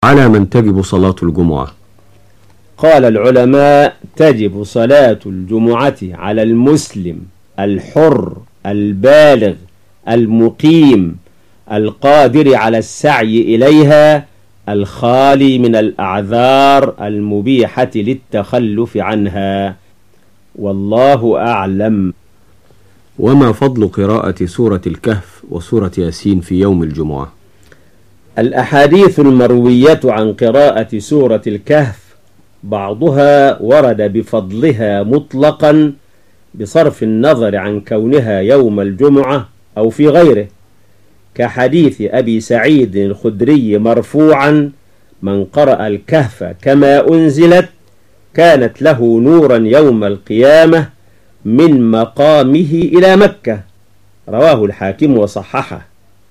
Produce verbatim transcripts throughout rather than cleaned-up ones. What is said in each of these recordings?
على من تجب صلاة الجمعة؟ قال العلماء: تجب صلاة الجمعة على المسلم الحر البالغ المقيم القادر على السعي إليها الخالي من الأعذار المبيحة للتخلف عنها، والله أعلم. وما فضل قراءة سورة الكهف وسورة ياسين في يوم الجمعة؟ الأحاديث المروية عن قراءة سورة الكهف بعضها ورد بفضلها مطلقا بصرف النظر عن كونها يوم الجمعة أو في غيره، كحديث أبي سعيد الخدري مرفوعا: من قرأ الكهف كما أنزلت كانت له نورا يوم القيامة من مقامه إلى مكة، رواه الحاكم وصححه.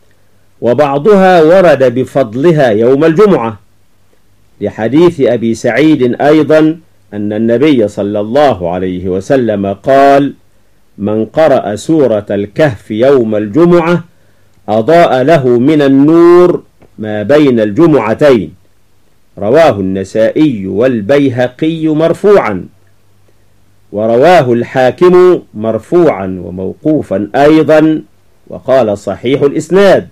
وبعضها ورد بفضلها يوم الجمعة، لحديث أبي سعيد أيضا أن النبي صلى الله عليه وسلم قال: من قرأ سورة الكهف يوم الجمعة أضاء له من النور ما بين الجمعتين، رواه النسائي والبيهقي مرفوعا، ورواه الحاكم مرفوعا وموقوفا أيضا، وقال صحيح الإسناد.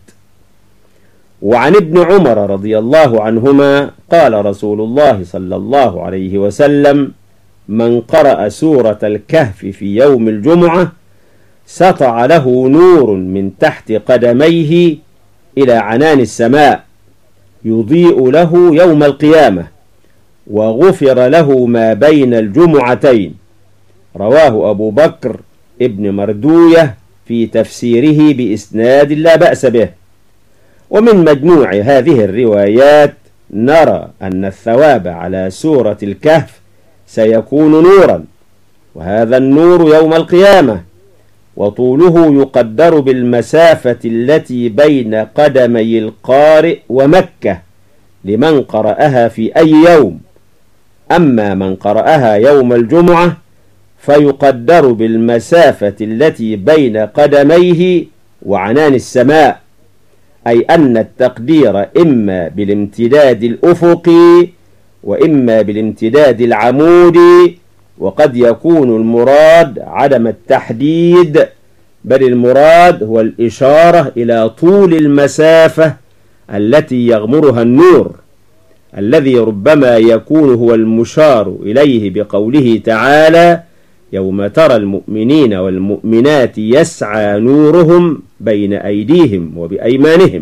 وعن ابن عمر رضي الله عنهما قال رسول الله صلى الله عليه وسلم: من قرأ سورة الكهف في يوم الجمعة سطع له نور من تحت قدميه إلى عنان السماء يضيء له يوم القيامة، وغفر له ما بين الجمعتين، رواه أبو بكر ابن مردوية في تفسيره بإسناد لا بأس به. ومن مجموع هذه الروايات نرى أن الثواب على سورة الكهف سيكون نورا، وهذا النور يوم القيامة، وطوله يقدر بالمسافة التي بين قدمي القارئ ومكة لمن قرأها في أي يوم، أما من قرأها يوم الجمعة فيقدر بالمسافة التي بين قدميه وعنان السماء، أي أن التقدير إما بالامتداد الأفقي وإما بالامتداد العمودي، وقد يكون المراد عدم التحديد، بل المراد هو الإشارة إلى طول المسافة التي يغمرها النور، الذي ربما يكون هو المشار إليه بقوله تعالى: يوم ترى المؤمنين والمؤمنات يسعى نورهم بين أيديهم وبأيمانهم.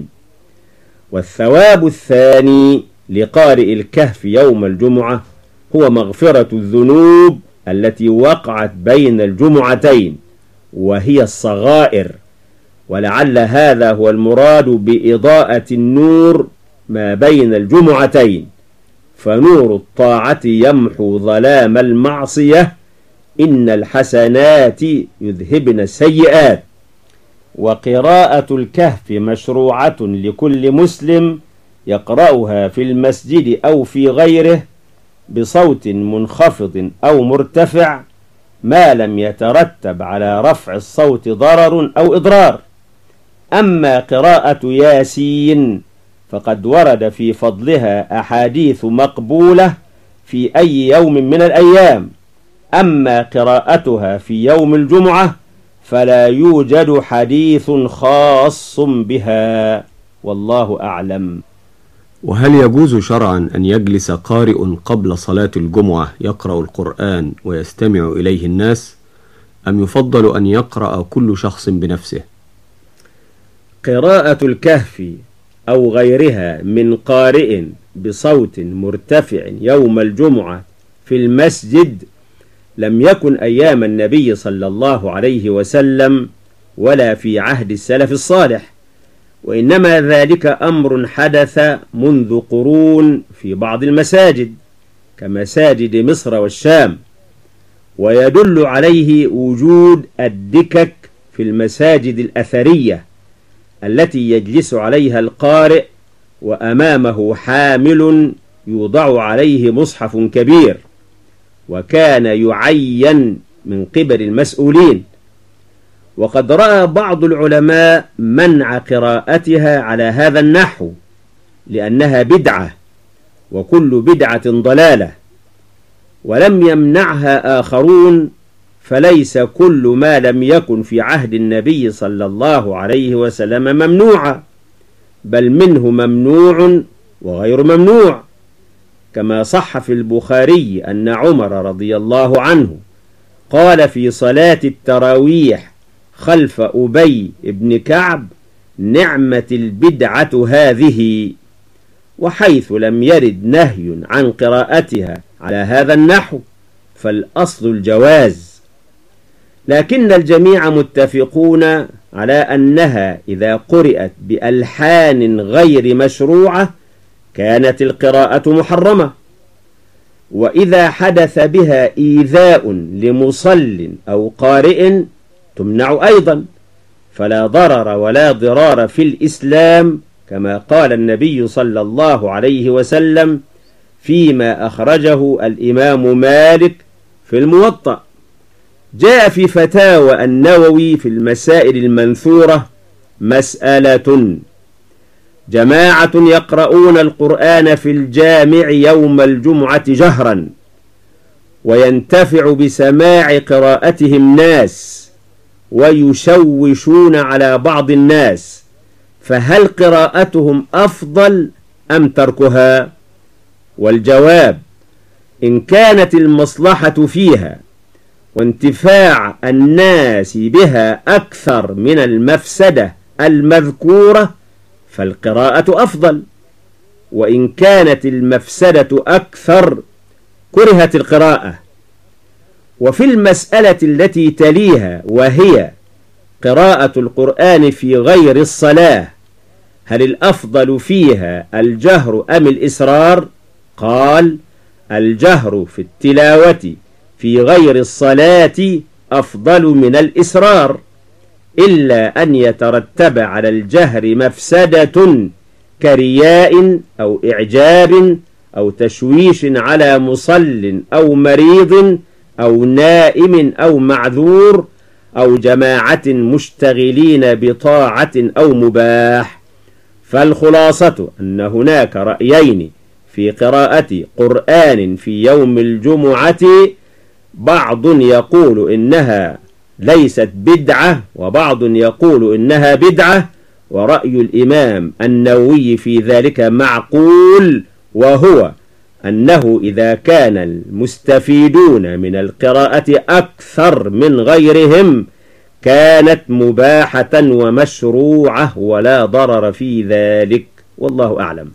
والثواب الثاني لقارئ الكهف يوم الجمعة هو مغفرة الذنوب التي وقعت بين الجمعتين، وهي الصغائر، ولعل هذا هو المراد بإضاءة النور ما بين الجمعتين، فنور الطاعة يمحو ظلام المعصية، إن الحسنات يذهبن السيئات. وقراءة الكهف مشروعة لكل مسلم يقرأها في المسجد أو في غيره بصوت منخفض أو مرتفع، ما لم يترتب على رفع الصوت ضرر أو إضرار. أما قراءة ياسين فقد ورد في فضلها أحاديث مقبولة في أي يوم من الأيام، أما قراءتها في يوم الجمعة فلا يوجد حديث خاص بها، والله أعلم. وهل يجوز شرعا أن يجلس قارئ قبل صلاة الجمعة يقرأ القرآن ويستمع إليه الناس، أم يفضل أن يقرأ كل شخص بنفسه؟ قراءة الكهف أو غيرها من قارئ بصوت مرتفع يوم الجمعة في المسجد لم يكن أيام النبي صلى الله عليه وسلم ولا في عهد السلف الصالح، وإنما ذلك أمر حدث منذ قرون في بعض المساجد كمساجد مصر والشام، ويدل عليه وجود الدكك في المساجد الأثرية التي يجلس عليها القارئ وأمامه حامل يوضع عليه مصحف كبير، وكان يعين من قبل المسؤولين. وقد رأى بعض العلماء منع قراءتها على هذا النحو لأنها بدعة، وكل بدعة ضلالة، ولم يمنعها آخرون، فليس كل ما لم يكن في عهد النبي صلى الله عليه وسلم ممنوعا، بل منه ممنوع وغير ممنوع، كما صح في البخاري أن عمر رضي الله عنه قال في صلاة التراويح خلف أبي بن كعب: نعمة البدعة هذه. وحيث لم يرد نهي عن قراءتها على هذا النحو فالأصل الجواز، لكن الجميع متفقون على أنها إذا قرأت بألحان غير مشروعة كانت القراءة محرمة، وإذا حدث بها إيذاء لمصل أو قارئ تمنع أيضا، فلا ضرر ولا ضرار في الإسلام، كما قال النبي صلى الله عليه وسلم فيما أخرجه الإمام مالك في الموطأ. جاء في فتاوى النووي في المسائل المنثورة مسألة: جماعة يقرؤون القرآن في الجامع يوم الجمعة جهرا، وينتفع بسماع قراءتهم ناس، ويشوشون على بعض الناس، فهل قراءتهم أفضل أم تركها؟ والجواب: إن كانت المصلحة فيها وانتفاع الناس بها أكثر من المفسدة المذكورة فالقراءة أفضل، وإن كانت المفسدة أكثر كرهت القراءة. وفي المسألة التي تليها وهي قراءة القرآن في غير الصلاة، هل الأفضل فيها الجهر أم الإسرار؟ قال: الجهر في التلاوة في غير الصلاة أفضل من الإسرار، إلا أن يترتب على الجهر مفسدة كرياء أو إعجاب أو تشويش على مصل أو مريض أو نائم أو معذور أو جماعة مشتغلين بطاعة أو مباح. فالخلاصة أن هناك رأيين في قراءة قرآن في يوم الجمعة، بعض يقول إنها ليست بدعة، وبعض يقول إنها بدعة، ورأي الإمام النووي في ذلك معقول، وهو أنه إذا كان المستفيدون من القراءة أكثر من غيرهم كانت مباحة ومشروعة ولا ضرر في ذلك، والله أعلم.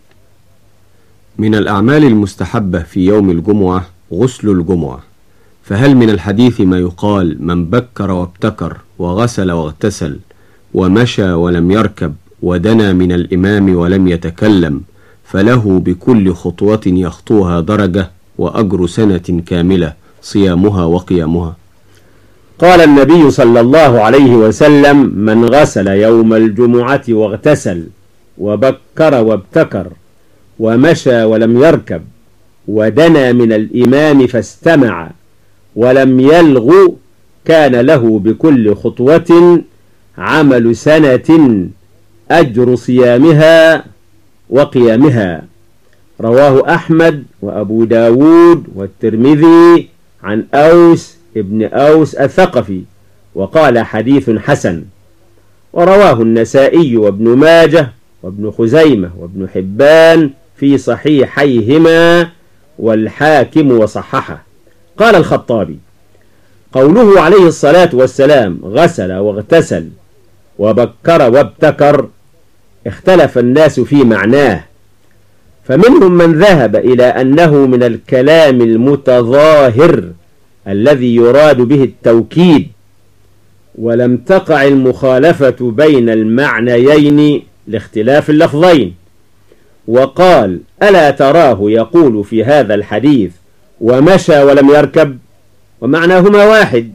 من الأعمال المستحبة في يوم الجمعة غسل الجمعة، فهل من الحديث ما يقال: من بكر وابتكر وغسل واغتسل ومشى ولم يركب ودنا من الإمام ولم يتكلم فله بكل خطوة يخطوها درجة وأجر سنة كاملة صيامها وقيامها؟ قال النبي صلى الله عليه وسلم: من غسل يوم الجمعة واغتسل وبكر وابتكر ومشى ولم يركب ودنا من الإمام فاستمع ولم يلغ كان له بكل خطوة عمل سنة أجر صيامها وقيامها. رواه أحمد وأبو داود والترمذي عن أوس ابن أوس الثقفي، وقال حديث حسن. ورواه النسائي وابن ماجه وابن خزيمة وابن حبان في صحيحيهما، والحاكم وصححه. قال الخطابي: قوله عليه الصلاة والسلام غسل واغتسل وبكر وابتكر اختلف الناس في معناه، فمنهم من ذهب إلى أنه من الكلام المتظاهر الذي يراد به التوكيد، ولم تقع المخالفة بين المعنيين لاختلاف اللفظين، وقال: ألا تراه يقول في هذا الحديث ومشى ولم يركب، ومعناهما واحد.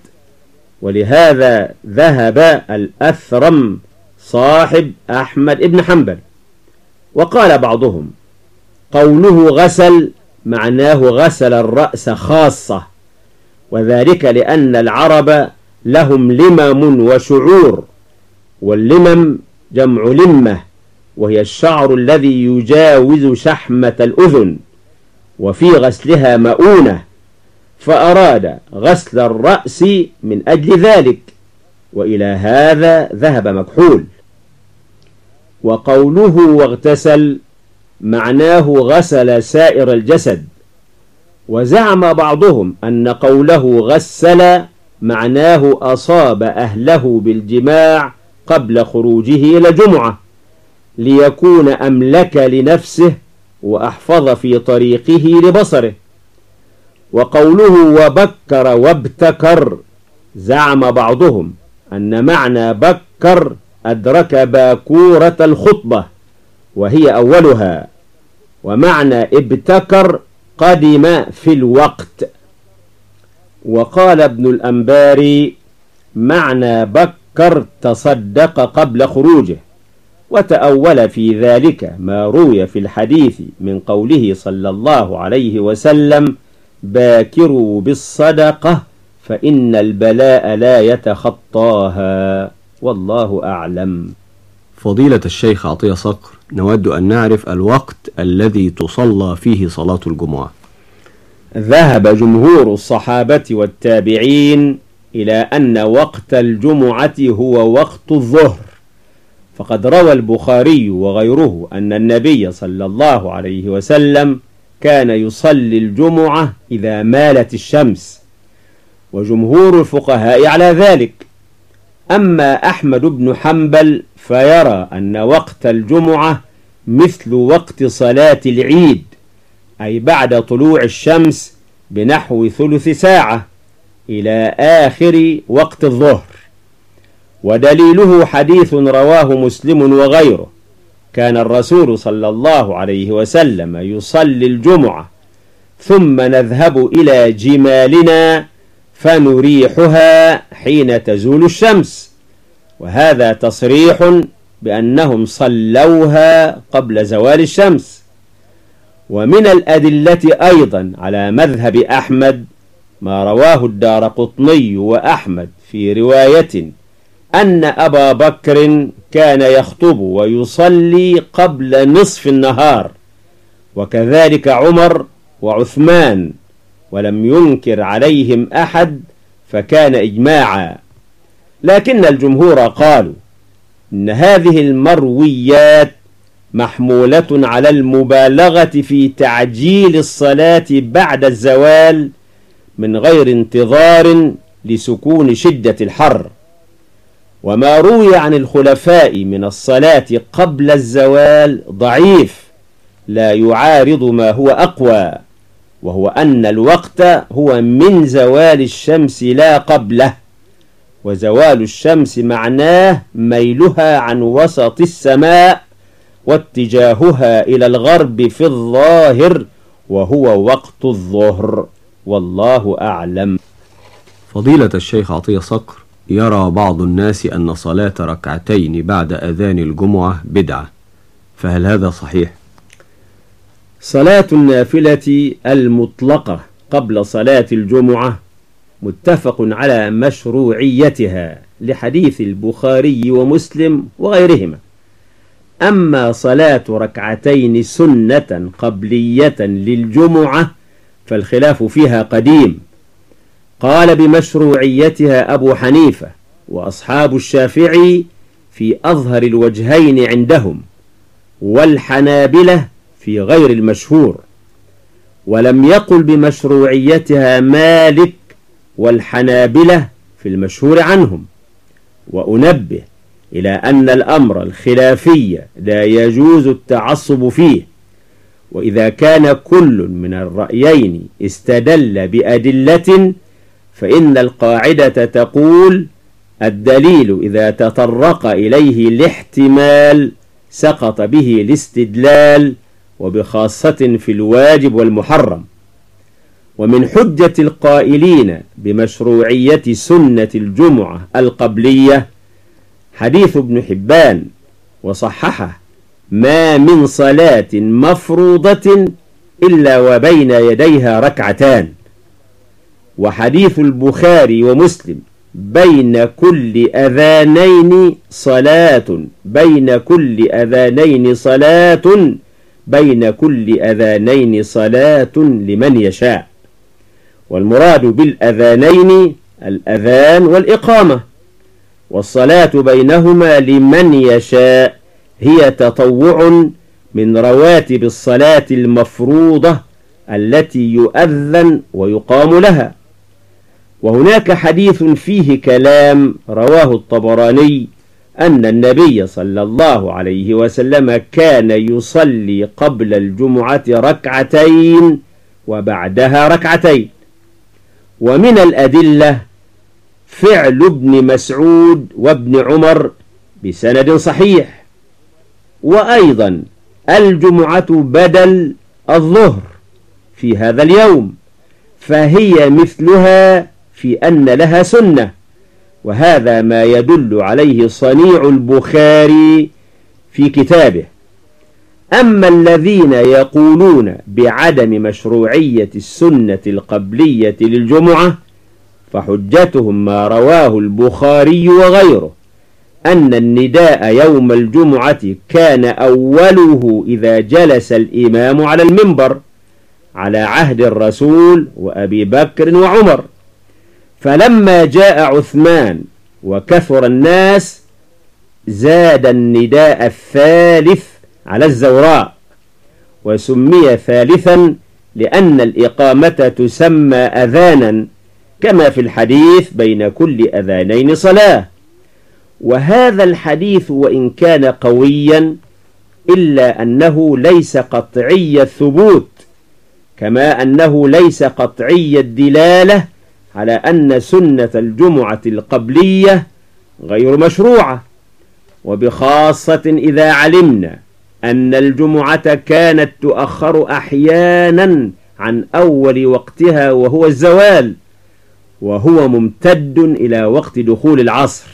ولهذا ذهب الأثرم صاحب أحمد بن حنبل. وقال بعضهم: قوله غسل معناه غسل الرأس خاصة، وذلك لأن العرب لهم لمم وشعور، واللمم جمع لمة، وهي الشعر الذي يجاوز شحمة الأذن، وفي غسلها مؤونة، فأراد غسل الرأس من أجل ذلك، وإلى هذا ذهب مكحول. وقوله واغتسل معناه غسل سائر الجسد، وزعم بعضهم أن قوله غسل معناه أصاب أهله بالجماع قبل خروجه إلى جمعة، ليكون أملك لنفسه وأحفظ في طريقه لبصره. وقوله وبكر وابتكر زعم بعضهم أن معنى بكر أدرك باكورة الخطبة وهي أولها، ومعنى ابتكر قدم في الوقت. وقال ابن الأنباري معنى بكر تصدق قبل خروجه، وتأول في ذلك ما روي في الحديث من قوله صلى الله عليه وسلم باكروا بالصدقة فإن البلاء لا يتخطاها، والله أعلم. فضيلة الشيخ عطية صقر، نود أن نعرف الوقت الذي تصلى فيه صلاة الجمعة. ذهب جمهور الصحابة والتابعين إلى أن وقت الجمعة هو وقت الظهر، فقد روى البخاري وغيره أن النبي صلى الله عليه وسلم كان يصلي الجمعة إذا مالت الشمس، وجمهور الفقهاء على ذلك. أما أحمد بن حنبل فيرى أن وقت الجمعة مثل وقت صلاة العيد، أي بعد طلوع الشمس بنحو ثلث ساعة إلى آخر وقت الظهر. ودليله حديث رواه مسلم وغيره، كان الرسول صلى الله عليه وسلم يصلي الجمعة ثم نذهب إلى جمالنا فنريحها حين تزول الشمس، وهذا تصريح بأنهم صلوها قبل زوال الشمس. ومن الأدلة أيضا على مذهب أحمد ما رواه الدارقطني وأحمد في رواية أن أبا بكر كان يخطب ويصلي قبل نصف النهار، وكذلك عمر وعثمان، ولم ينكر عليهم أحد، فكان إجماعا. لكن الجمهور قالوا إن هذه المرويات محمولة على المبالغة في تعجيل الصلاة بعد الزوال من غير انتظار لسكون شدة الحر. وما روي عن الخلفاء من الصلاة قبل الزوال ضعيف لا يعارض ما هو أقوى، وهو أن الوقت هو من زوال الشمس لا قبله، وزوال الشمس معناه ميلها عن وسط السماء واتجاهها إلى الغرب في الظاهر، وهو وقت الظهر، والله أعلم. فضيلة الشيخ عطية صقر، يرى بعض الناس أن صلاة ركعتين بعد أذان الجمعة بدعة، فهل هذا صحيح؟ صلاة النافلة المطلقة قبل صلاة الجمعة متفق على مشروعيتها لحديث البخاري ومسلم وغيرهما. أما صلاة ركعتين سنة قبلية للجمعة فالخلاف فيها قديم. قال بمشروعيتها أبو حنيفة وأصحاب الشافعي في أظهر الوجهين عندهم، والحنابلة في غير المشهور، ولم يقل بمشروعيتها مالك والحنابلة في المشهور عنهم. وأنبه إلى أن الأمر الخلافي لا يجوز التعصب فيه، وإذا كان كل من الرأيين استدل بأدلة فإن القاعدة تقول الدليل إذا تطرق إليه الاحتمال سقط به الاستدلال، وبخاصة في الواجب والمحرم. ومن حجة القائلين بمشروعية سنة الجمعة القبلية حديث ابن حبان وصححه: ما من صلاة مفروضة إلا وبين يديها ركعتان. وحديث البخاري ومسلم: بين كل أذانين صلاة بين كل أذانين صلاة بين كل أذانين صلاة لمن يشاء. والمراد بالأذانين الأذان والإقامة، والصلاة بينهما لمن يشاء هي تطوع من رواتب الصلاة المفروضة التي يؤذن ويقام لها. وهناك حديث فيه كلام رواه الطبراني أن النبي صلى الله عليه وسلم كان يصلي قبل الجمعة ركعتين وبعدها ركعتين. ومن الأدلة فعل ابن مسعود وابن عمر بسند صحيح. وأيضا الجمعة بدل الظهر في هذا اليوم، فهي مثلها في أن لها سنة، وهذا ما يدل عليه صنيع البخاري في كتابه. أما الذين يقولون بعدم مشروعية السنة القبلية للجمعة فحجتهم ما رواه البخاري وغيره أن النداء يوم الجمعة كان أوله إذا جلس الإمام على المنبر على عهد الرسول وأبي بكر وعمر، فلما جاء عثمان وكثر الناس زاد النداء الثالث على الزوراء، وسمي ثالثا لأن الإقامة تسمى أذانا كما في الحديث بين كل أذانين صلاة. وهذا الحديث وإن كان قويا إلا أنه ليس قطعي الثبوت، كما أنه ليس قطعي الدلالة على أن سنة الجمعة القبلية غير مشروعة، وبخاصة إذا علمنا أن الجمعة كانت تؤخر أحيانا عن أول وقتها وهو الزوال، وهو ممتد إلى وقت دخول العصر،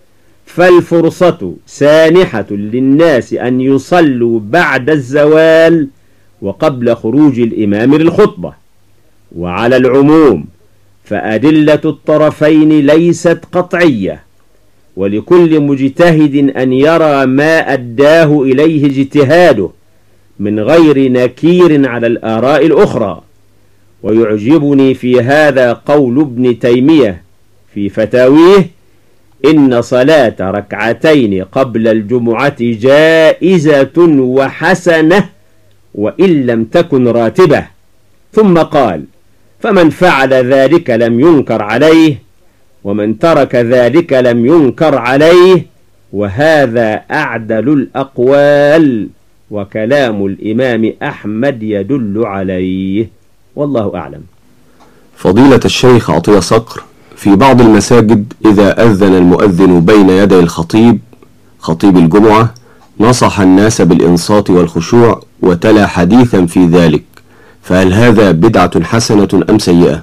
فالفرصة سانحة للناس أن يصلوا بعد الزوال وقبل خروج الإمام للخطبة. وعلى العموم فأدلة الطرفين ليست قطعية، ولكل مجتهد أن يرى ما أداه إليه اجتهاده من غير نكير على الآراء الأخرى. ويعجبني في هذا قول ابن تيمية في فتاويه: إن صلاة ركعتين قبل الجمعة جائزة وحسنة وإن لم تكن راتبة. ثم قال: فمن فعل ذلك لم ينكر عليه، ومن ترك ذلك لم ينكر عليه، وهذا أعدل الأقوال، وكلام الإمام أحمد يدل عليه، والله أعلم. فضيلة الشيخ عطية صقر، في بعض المساجد إذا أذن المؤذن بين يدي الخطيب خطيب الجمعة نصح الناس بالإنصات والخشوع وتلا حديثا في ذلك، فهل هذا بدعة حسنة أم سيئة؟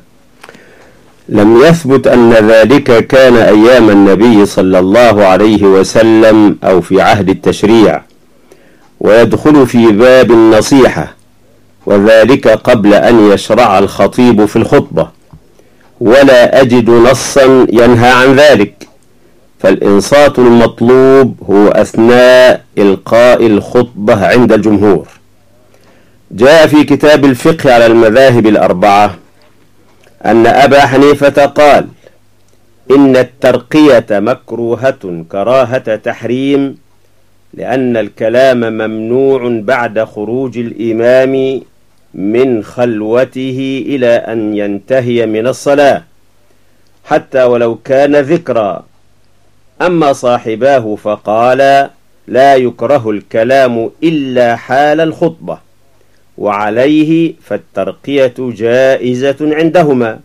لم يثبت أن ذلك كان أيام النبي صلى الله عليه وسلم أو في عهد التشريع، ويدخل في باب النصيحة، وذلك قبل أن يشرع الخطيب في الخطبة، ولا أجد نصا ينهى عن ذلك. فالإنصات المطلوب هو أثناء إلقاء الخطبة عند الجمهور. جاء في كتاب الفقه على المذاهب الأربعة أن أبا حنيفة قال: إن الترقية مكروهة كراهة تحريم، لأن الكلام ممنوع بعد خروج الإمام من خلوته إلى أن ينتهي من الصلاة، حتى ولو كان ذكرا. أما صاحباه فقال: لا يكره الكلام إلا حال الخطبة، وعليه فالترقية جائزة عندهما.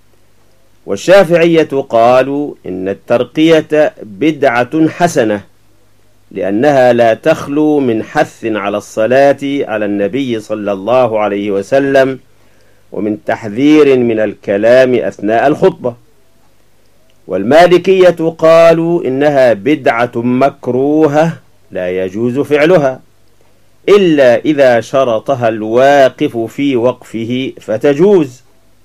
والشافعية قالوا إن الترقية بدعة حسنة، لأنها لا تخلو من حث على الصلاة على النبي صلى الله عليه وسلم، ومن تحذير من الكلام أثناء الخطبة. والمالكية قالوا إنها بدعة مكروهة لا يجوز فعلها إلا إذا شرطها الواقف في وقفه فتجوز.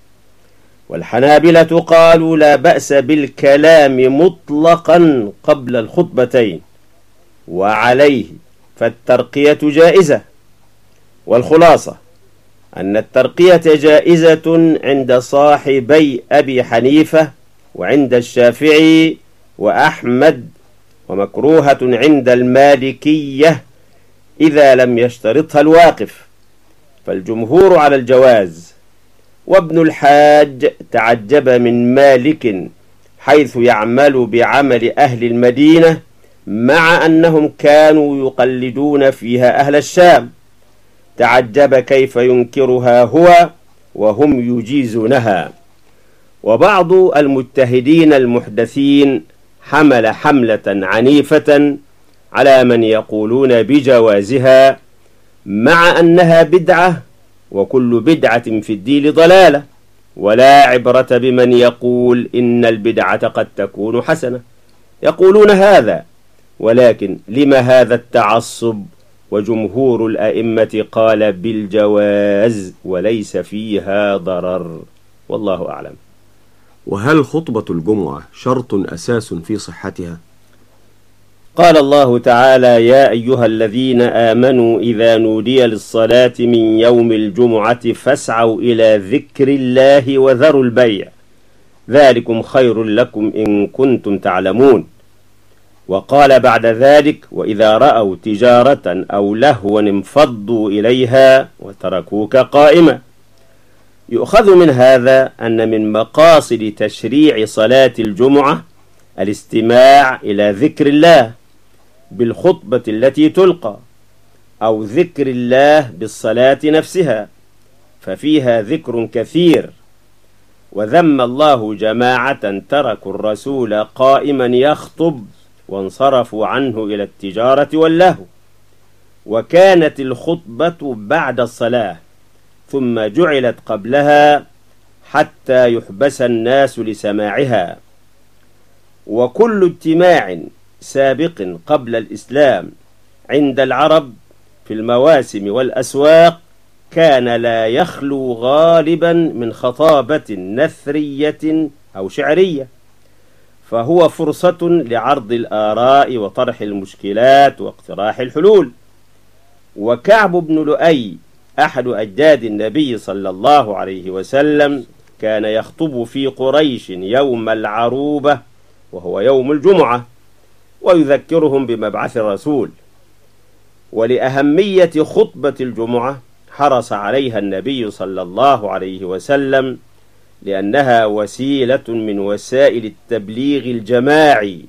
والحنابلة قالوا لا بأس بالكلام مطلقا قبل الخطبتين، وعليه فالترقية جائزة. والخلاصة أن الترقية جائزة عند صاحبي أبي حنيفة وعند الشافعي وأحمد، ومكروهة عند المالكية إذا لم يشترطها الواقف، فالجمهور على الجواز. وابن الحاج تعجب من مالك حيث يعمل بعمل أهل المدينة مع أنهم كانوا يقلدون فيها أهل الشام، تعجب كيف ينكرها هو وهم يجيزونها. وبعض المجتهدين المحدثين حمل حملة عنيفة على من يقولون بجوازها مع أنها بدعة، وكل بدعة في الدين ضلالة، ولا عبرة بمن يقول إن البدعة قد تكون حسنة. يقولون هذا، ولكن لما هذا التعصب؟ وجمهور الأئمة قال بالجواز وليس فيها ضرر، والله أعلم. وهل خطبة الجمعة شرط أساس في صحتها؟ قال الله تعالى: يا أيها الذين آمنوا إذا نودي للصلاة من يوم الجمعة فاسعوا إلى ذكر الله وذروا البيع ذلكم خير لكم إن كنتم تعلمون. وقال بعد ذلك: وإذا رأوا تجارة أو لهوا انفضوا إليها وتركوك قائمة. يؤخذ من هذا أن من مقاصد تشريع صلاة الجمعة الاستماع إلى ذكر الله بالخطبة التي تلقى، أو ذكر الله بالصلاة نفسها، ففيها ذكر كثير. وذم الله جماعة تركوا الرسول قائما يخطب وانصرفوا عنه إلى التجارة واللهو، وكانت الخطبة بعد الصلاة ثم جعلت قبلها حتى يحبس الناس لسماعها. وكل اجتماع سابق قبل الإسلام عند العرب في المواسم والأسواق كان لا يخلو غالبا من خطابة نثرية أو شعرية، فهو فرصة لعرض الآراء وطرح المشكلات واقتراح الحلول. وكعب بن لؤي أحد أجداد النبي صلى الله عليه وسلم كان يخطب في قريش يوم العروبة وهو يوم الجمعة، ويذكرهم بمبعث الرسول. ولأهمية خطبة الجمعة حرص عليها النبي صلى الله عليه وسلم، لأنها وسيلة من وسائل التبليغ الجماعي.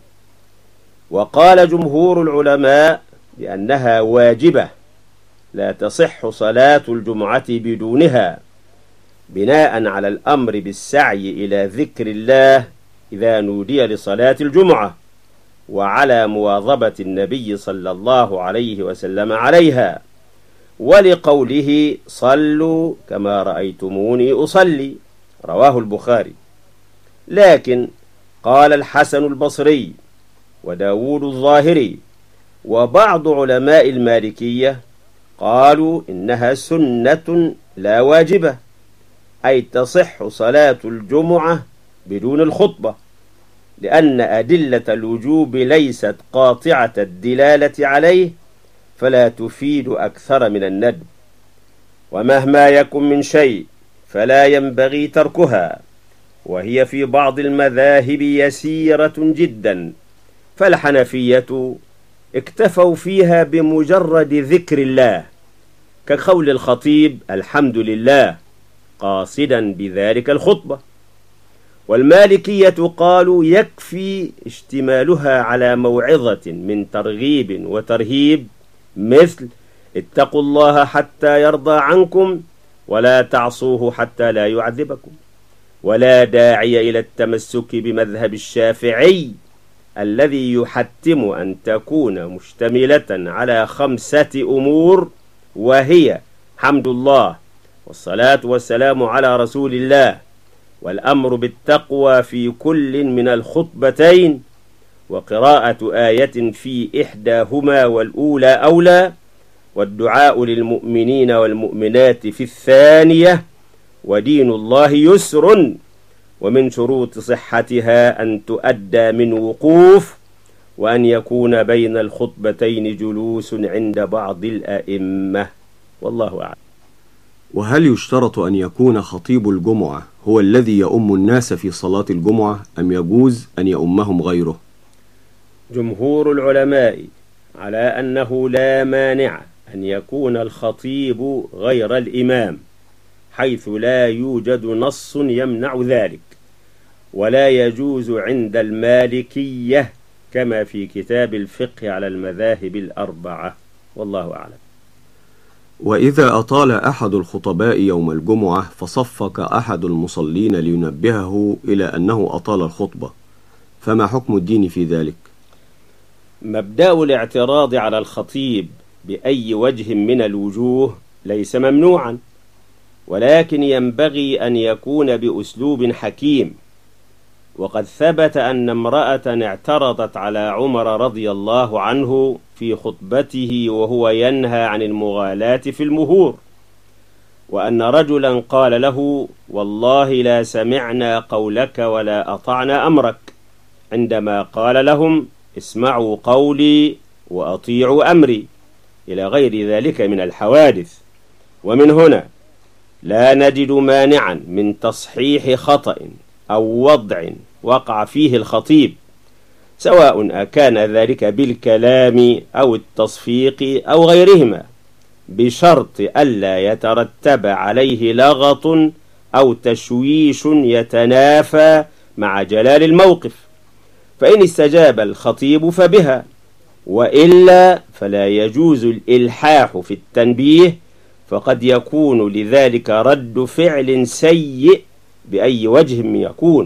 وقال جمهور العلماء بأنها واجبة لا تصح صلاة الجمعة بدونها، بناء على الأمر بالسعي إلى ذكر الله إذا نودي لصلاة الجمعة، وعلى مواظبة النبي صلى الله عليه وسلم عليها، ولقوله: صلوا كما رأيتموني أصلي، رواه البخاري. لكن قال الحسن البصري وداود الظاهري وبعض علماء المالكية قالوا إنها سنة لا واجبة، أي تصح صلاة الجمعة بدون الخطبة، لأن أدلة الوجوب ليست قاطعة الدلالة عليه، فلا تفيد أكثر من الندب. ومهما يكن من شيء فلا ينبغي تركها، وهي في بعض المذاهب يسيرة جدا، فالحنفية اكتفوا فيها بمجرد ذكر الله، كقول الخطيب: الحمد لله، قاصدا بذلك الخطبة. والمالكية قالوا يكفي اشتمالها على موعظة من ترغيب وترهيب، مثل: اتقوا الله حتى يرضى عنكم ولا تعصوه حتى لا يعذبكم. ولا داعي إلى التمسك بمذهب الشافعي الذي يحتم أن تكون مشتملة على خمسة أمور، وهي حمد الله، والصلاة والسلام على رسول الله، والأمر بالتقوى في كل من الخطبتين، وقراءة آية في إحداهما والأولى أولى، والدعاء للمؤمنين والمؤمنات في الثانية، ودين الله يسر. ومن شروط صحتها أن تؤدى من وقوف، وأن يكون بين الخطبتين جلوس عند بعض الأئمة. والله أعلم. وهل يشترط أن يكون خطيب الجمعة هو الذي يؤم الناس في صلاة الجمعة أم يجوز أن يؤمهم غيره؟ جمهور العلماء على أنه لا مانع أن يكون الخطيب غير الإمام، حيث لا يوجد نص يمنع ذلك، ولا يجوز عند المالكية كما في كتاب الفقه على المذاهب الأربعة، والله أعلم. وإذا أطال أحد الخطباء يوم الجمعة فصفق أحد المصلين لينبهه إلى أنه أطال الخطبة، فما حكم الدين في ذلك؟ مبدأ الاعتراض على الخطيب بأي وجه من الوجوه ليس ممنوعا، ولكن ينبغي أن يكون بأسلوب حكيم. وقد ثبت أن امرأة اعترضت على عمر رضي الله عنه في خطبته وهو ينهى عن المغالاة في المهور، وأن رجلا قال له: والله لا سمعنا قولك ولا أطعنا أمرك، عندما قال لهم: اسمعوا قولي وأطيعوا أمري، إلى غير ذلك من الحوادث. ومن هنا لا نجد مانعا من تصحيح خطأ أو وضع وقع فيه الخطيب، سواء أكان ذلك بالكلام أو التصفيق أو غيرهما، بشرط ألا يترتب عليه لغط أو تشويش يتنافى مع جلال الموقف، فإن استجاب الخطيب فبها، وإلا فلا يجوز الإلحاح في التنبيه، فقد يكون لذلك رد فعل سيء بأي وجه يكون.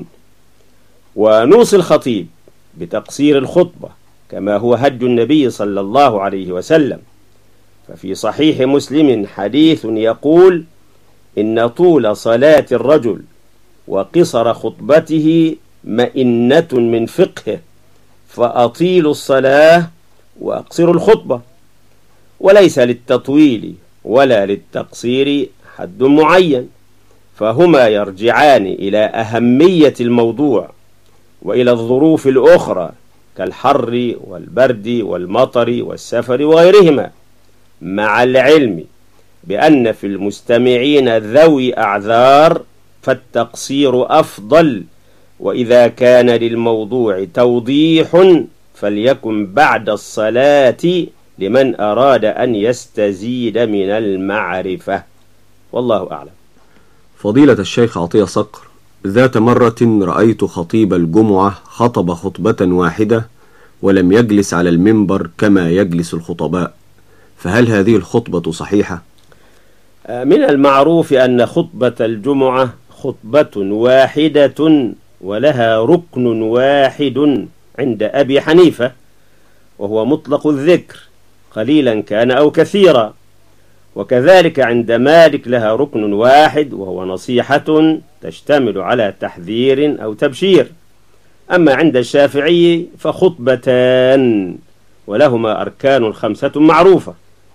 ونوصي الخطيب بتقصير الخطبة كما هو هدي النبي صلى الله عليه وسلم، ففي صحيح مسلم حديث يقول: إن طول صلاة الرجل وقصر خطبته مئنة من فقهه، فأطيلوا الصلاة وأقصروا الخطبة. وليس للتطويل ولا للتقصير حد معين، فهما يرجعان إلى أهمية الموضوع وإلى الظروف الأخرى كالحر والبرد والمطر والسفر وغيرهما، مع العلم بأن في المستمعين ذوي أعذار فالتقصير أفضل، وإذا كان للموضوع توضيح فليكن بعد الصلاة لمن أراد أن يستزيد من المعرفة، والله أعلم. فضيلة الشيخ عطية صقر، ذات مرة رأيت خطيب الجمعة خطب خطبة واحدة ولم يجلس على المنبر كما يجلس الخطباء، فهل هذه الخطبة صحيحة؟ من المعروف أن خطبة الجمعة خطبة واحدة ولها ركن واحد عند أبي حنيفة، وهو مطلق الذكر قليلا كان أو كثيرا، وكذلك عند مالك لها ركن واحد وهو نصيحة تشتمل على تحذير أو تبشير. أما عند الشافعي فخطبتان ولهما أركان خمسة معروفة.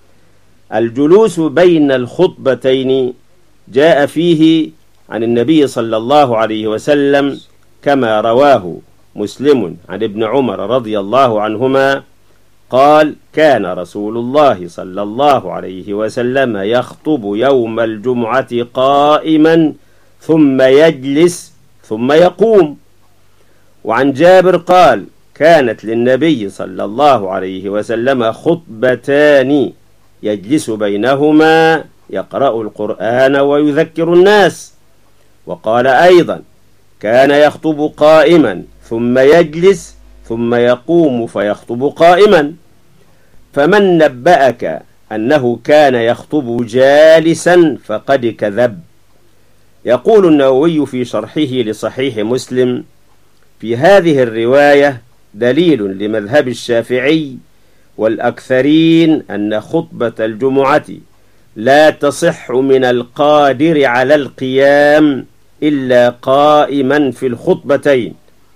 الجلوس بين الخطبتين جاء فيه عن النبي صلى الله عليه وسلم كما رواه مسلم عن ابن عمر رضي الله عنهما قال: كان رسول الله صلى الله عليه وسلم يخطب يوم الجمعة قائما ثم يجلس ثم يقوم. وعن جابر قال: كانت للنبي صلى الله عليه وسلم خطبتان يجلس بينهما يقرأ القرآن ويذكر الناس. وقال أيضا: كان يخطب قائما ثم يجلس ثم يقوم فيخطب قائما. فمن نبأك أنه كان يخطب جالسا فقد كذب. يقول النووي في شرحه لصحيح مسلم: في هذه الرواية دليل لمذهب الشافعي والأكثرين أن خطبة الجمعة لا تصح من القادر على القيام إلا قائما في الخطبتين،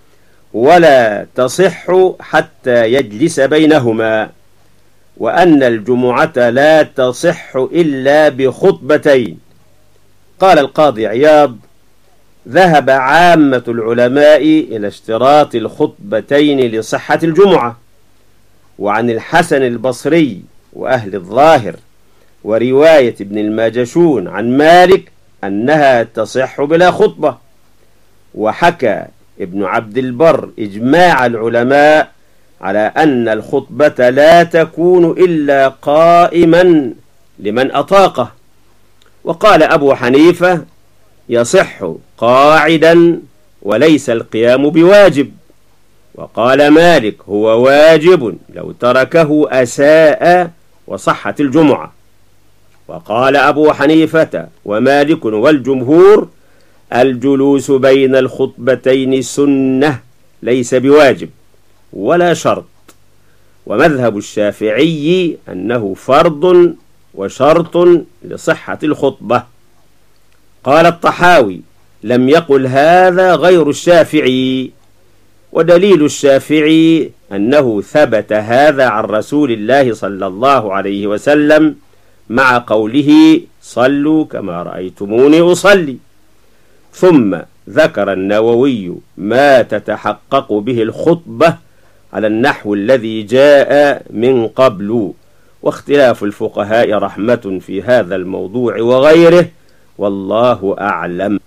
ولا تصح حتى يجلس بينهما، وأن الجمعة لا تصح إلا بخطبتين. قال القاضي عياض: ذهب عامة العلماء إلى اشتراط الخطبتين لصحة الجمعة. وعن الحسن البصري وأهل الظاهر ورواية ابن الماجشون عن مالك أنها تصح بلا خطبة. وحكى ابن عبد البر إجماع العلماء على أن الخطبة لا تكون إلا قائما لمن أطاقه. وقال أبو حنيفة يصح قاعدا وليس القيام بواجب. وقال مالك هو واجب لو تركه أساء وصحت الجمعة. وقال أبو حنيفة ومالك والجمهور الجلوس بين الخطبتين سنة ليس بواجب ولا شرط. ومذهب الشافعي أنه فرض وشرط لصحة الخطبة. قال الطحاوي لم يقل هذا غير الشافعي، ودليل الشافعي أنه ثبت هذا عن رسول الله صلى الله عليه وسلم مع قوله صلوا كما رأيتموني أصلي. ثم ذكر النووي ما تتحقق به الخطبة على النحو الذي جاء من قبل. واختلاف الفقهاء رحمة في هذا الموضوع وغيره، والله أعلم.